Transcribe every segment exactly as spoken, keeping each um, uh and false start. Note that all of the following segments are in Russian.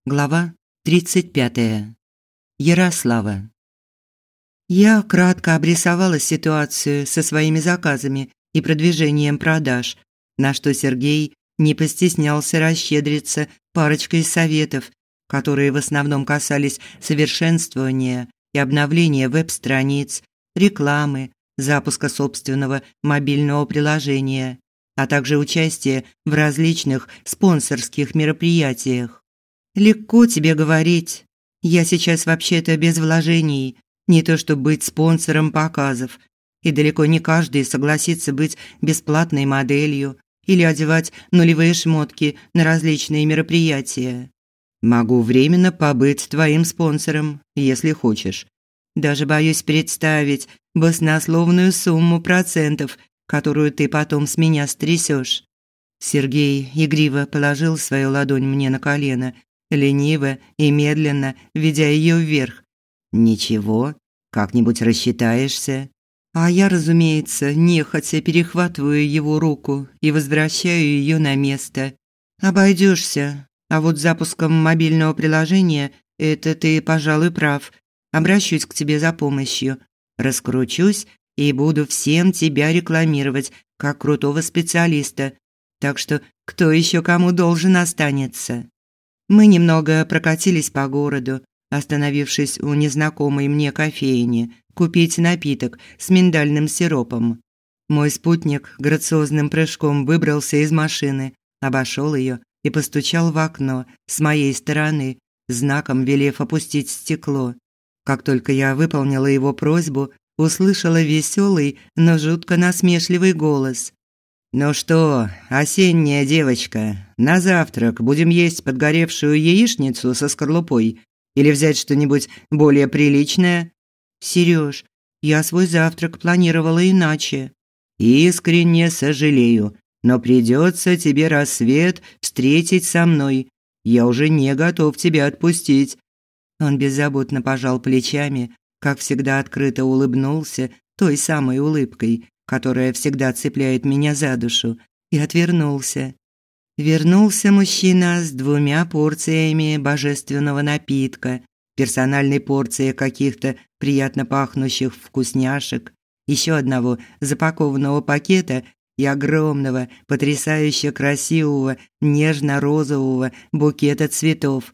Глава тридцать пятая. Ярослава. Я кратко обрисовала ситуацию со своими заказами и продвижением продаж, на что Сергей не постеснялся расщедриться парочкой советов, которые в основном касались совершенствования и обновления веб-страниц, рекламы, запуска собственного мобильного приложения, а также участия в различных спонсорских мероприятиях. Легко тебе говорить. Я сейчас вообще-то без вложений, не то что быть спонсором показов. И далеко не каждый согласится быть бесплатной моделью или одевать нулевые шмотки на различные мероприятия. Могу временно побыть твоим спонсором, если хочешь. Даже боюсь представить баснословную сумму процентов, которую ты потом с меня стрясешь. Сергей игриво положил свою ладонь мне на колено, лениво и медленно ведя ее вверх. «Ничего, как-нибудь рассчитаешься». А я, разумеется, нехотя перехватываю его руку и возвращаю ее на место. «Обойдешься, а вот запуском мобильного приложения – это ты, пожалуй, прав. Обращусь к тебе за помощью. Раскручусь и буду всем тебя рекламировать, как крутого специалиста. Так что кто еще кому должен останется». Мы немного прокатились по городу, остановившись у незнакомой мне кофейни, купить напиток с миндальным сиропом. Мой спутник грациозным прыжком выбрался из машины, обошел ее и постучал в окно с моей стороны, знаком велев опустить стекло. Как только я выполнила его просьбу, услышала веселый, но жутко насмешливый голос. «Ну что, осенняя девочка, на завтрак будем есть подгоревшую яичницу со скорлупой или взять что-нибудь более приличное?» «Серёж, я свой завтрак планировала иначе». «Искренне сожалею, но придется тебе рассвет встретить со мной. Я уже не готов тебя отпустить». Он беззаботно пожал плечами, как всегда открыто улыбнулся той самой улыбкой, которая всегда цепляет меня за душу, и отвернулся. Вернулся мужчина с двумя порциями божественного напитка, персональной порцией каких-то приятно пахнущих вкусняшек, еще одного запакованного пакета и огромного, потрясающе красивого, нежно-розового букета цветов.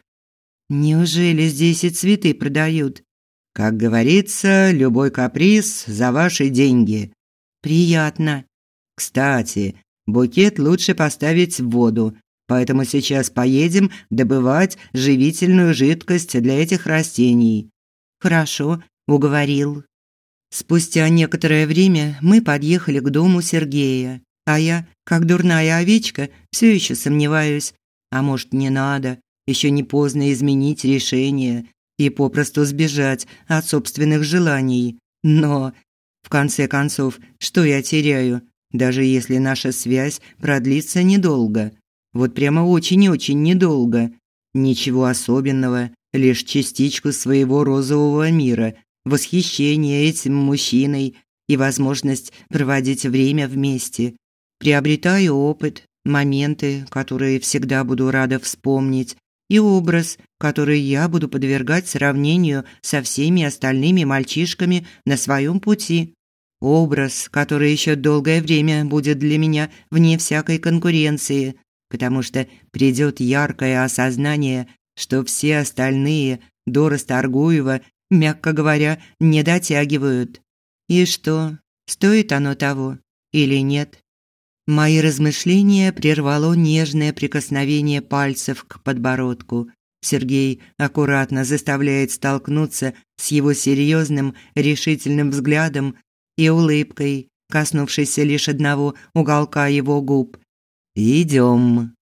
Неужели здесь и цветы продают? Как говорится, любой каприз за ваши деньги. Приятно. Кстати, букет лучше поставить в воду, поэтому сейчас поедем добывать живительную жидкость для этих растений. Хорошо, уговорил. Спустя некоторое время мы подъехали к дому Сергея, а я, как дурная овечка, все еще сомневаюсь. А может, не надо, еще не поздно изменить решение и попросту сбежать от собственных желаний. Но... В конце концов, что я теряю, даже если наша связь продлится недолго? Вот прямо очень-очень недолго. Ничего особенного, лишь частичку своего розового мира, восхищение этим мужчиной и возможность проводить время вместе. Приобретаю опыт, моменты, которые всегда буду рада вспомнить, и образ, который я буду подвергать сравнению со всеми остальными мальчишками на своем пути. Образ, который еще долгое время будет для меня вне всякой конкуренции, потому что придет яркое осознание, что все остальные до Расторгуева, мягко говоря, не дотягивают. И что, стоит оно того или нет? Мои размышления прервало нежное прикосновение пальцев к подбородку. Сергей аккуратно заставляет столкнуться с его серьезным, решительным взглядом и улыбкой, коснувшейся лишь одного уголка его губ. «Идем».